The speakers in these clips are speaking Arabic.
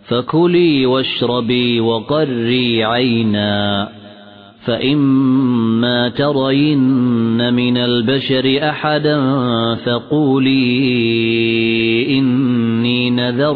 فكلي واشربي وقري عينا، فإما ترين من البشر أحدا فقولي إني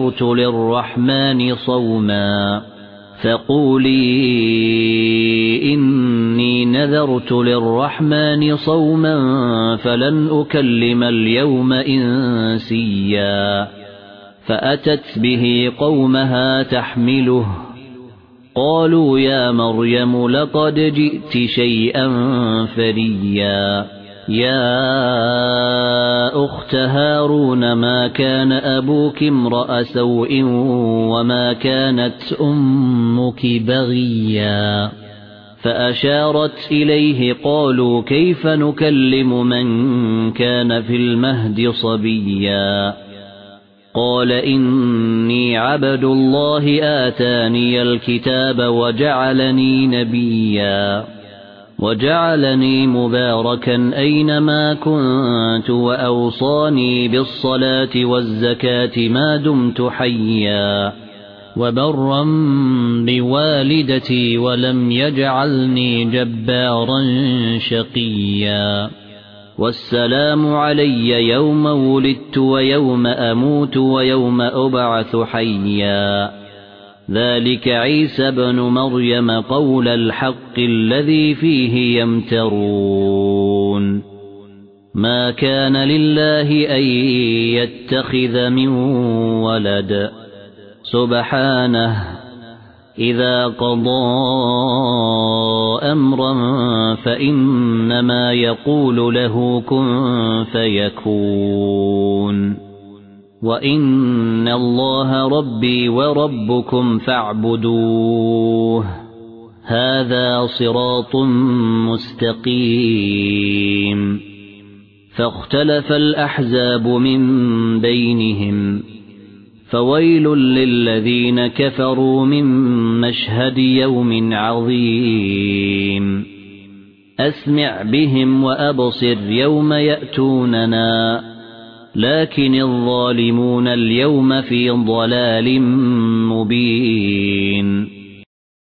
نذرت للرحمن صوما فلن أكلم اليوم إنسيا. فأتت به قومها تحمله، قالوا يا مريم لقد جئت شيئا فريا. يا أخت هارون ما كان أبوك امرأ سوء وما كانت أمك بغيا. فأشارت إليه، قالوا كيف نكلم من كان في المهد صبيا. قال إني عبد الله آتاني الكتاب وجعلني نبيا وجعلني مباركا أينما كنت وأوصاني بالصلاة والزكاة ما دمت حيا وبرا بوالدتي ولم يجعلني جبارا شقيا. والسلام علي يوم ولدت ويوم أموت ويوم أبعث حيا. ذلك عيسى بن مريم قول الحق الذي فيه يمترون. ما كان لله أن يتخذ من ولد، سبحانه، إذا قضى أمرا فإنما يقول له كن فيكون. وإن الله ربي وربكم فاعبدوه، هذا صراط مستقيم. فاختلف الأحزاب من بينهم، فويل للذين كفروا من مشهد يوم عظيم. أسمع بهم وأبصر يوم يأتوننا، لكن الظالمون اليوم في ضلال مبين.